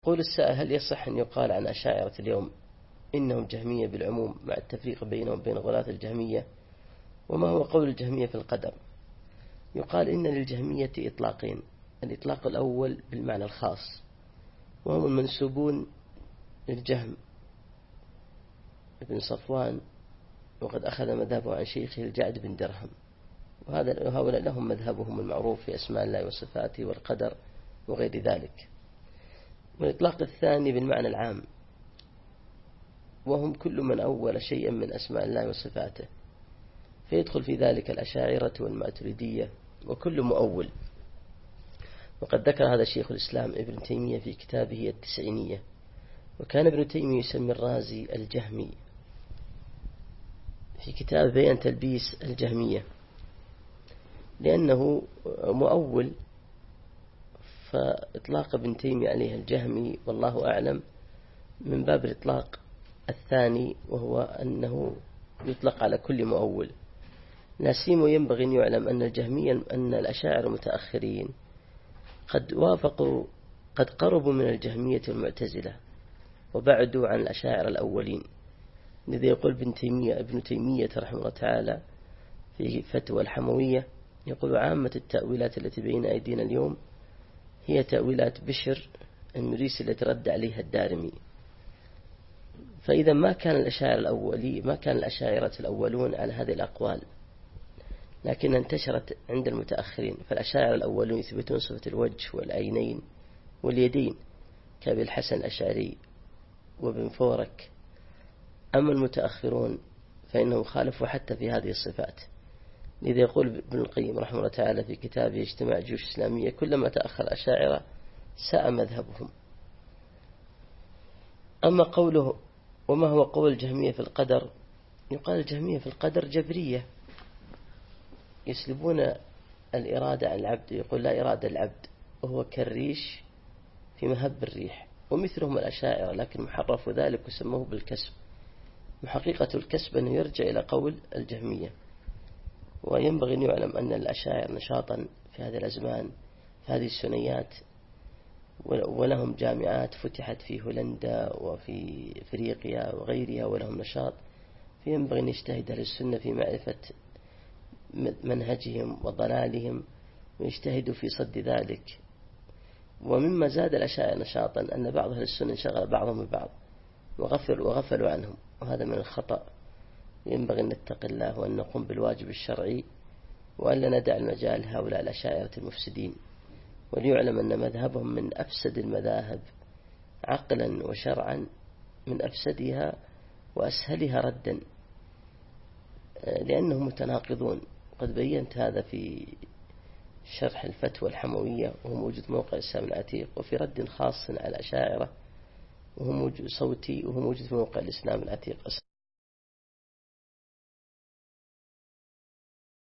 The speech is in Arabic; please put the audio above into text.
قول السائل: هل يصح أن يقال عن أشاعرة اليوم إنهم جهمية بالعموم مع التفريق بينهم وبين غلاة الجهمية؟ وما هو قول الجهمية في القدر؟ يقال إن للجهمية إطلاقين: الإطلاق الأول بالمعنى الخاص، وهم المنسوبون للجهم بن صفوان، وقد أخذ مذهبه عن شيخه الجعد بن درهم، وهؤلاء لهم مذهبهم المعروف في أسماء الله وصفاته والقدر وغير ذلك. والإطلاق الثاني بالمعنى العام، وهم كل من أول شيئا من أسماء الله وصفاته، فيدخل في ذلك الأشاعرة والماتريدية وكل مؤول. وقد ذكر هذا شيخ الإسلام ابن تيمية في كتابه التسعينية. وكان ابن تيمية يسمي الرازي الجهمي في كتاب بيان تلبيس الجهمية، لأنه مؤول، فإطلاق ابن تيمية عليه الجهمي والله أعلم من باب الإطلاق الثاني، وهو أنه يطلق على كل مؤول. لا سيما ينبغي أن يعلم أن الجهمية أن الأشاعرة المتأخرين قد قربوا من الجهمية المعتزلة وبعدوا عن الأشاعرة الأولين. لذا يقول ابن تيمية رحمه الله تعالى في فتوى الحموية، يقول: عامة التأويلات التي بين أيدينا اليوم هي تأويلات بشر المريسي التي رد عليها الدارمي. فإذا ما كان الأشاعرة الأولون على هذه الأقوال، لكن انتشرت عند المتأخرين. فالأشاعرة الأولون يثبتون صفة الوجه والعينين واليدين كأبي الحسن الأشعري وابن فورك. أما المتأخرون فإنهم خالفوا حتى في هذه الصفات. لذا يقول ابن القيم رحمه الله تعالى في كتابه اجتماع الجيوش الإسلامية: كلما تأخر الأشاعرة ساء مذهبهم. أما قوله: وما هو قول الجهمية في القدر؟ يقال الجهمية في القدر جبرية، يسلبون الإرادة عن العبد، يقول: لا إرادة العبد، وهو كالريش في مهب الريح. ومثلهم الأشاعرة، لكن محرف ذلك وسموه بالكسب. وحقيقة الكسب أنه يرجع إلى قول الجهمية. وينبغي أن يعلم أن الأشاعر نشاطا في هذا الأزمان في هذه السنيات، ولهم جامعات فتحت في هولندا وفي أفريقيا وغيرها، ولهم نشاط. فينبغي أن يجتهد أهل السنة في معرفة منهجهم وضلالهم ويجتهدوا في صد ذلك. ومما زاد الأشاعر نشاطا أن بعض أهل السنة انشغل بعضهم ببعض وغفلوا عنهم، وهذا من الخطأ. ينبغي أن نتقي الله وأن نقوم بالواجب الشرعي، وأن لا ندع المجال هؤلاء الأشاعرة المفسدين. وليعلم أن مذهبهم من أفسد المذاهب عقلا وشرعا، من أفسدها وأسهلها ردا، لأنهم متناقضون. قد بينت هذا في شرح الفتوى الحموية، وهو موجود موقع الإسلام العتيق، وفي رد خاص على الأشاعرة وهو موجود صوتي، وهو موجود في موقع الإسلام العتيق.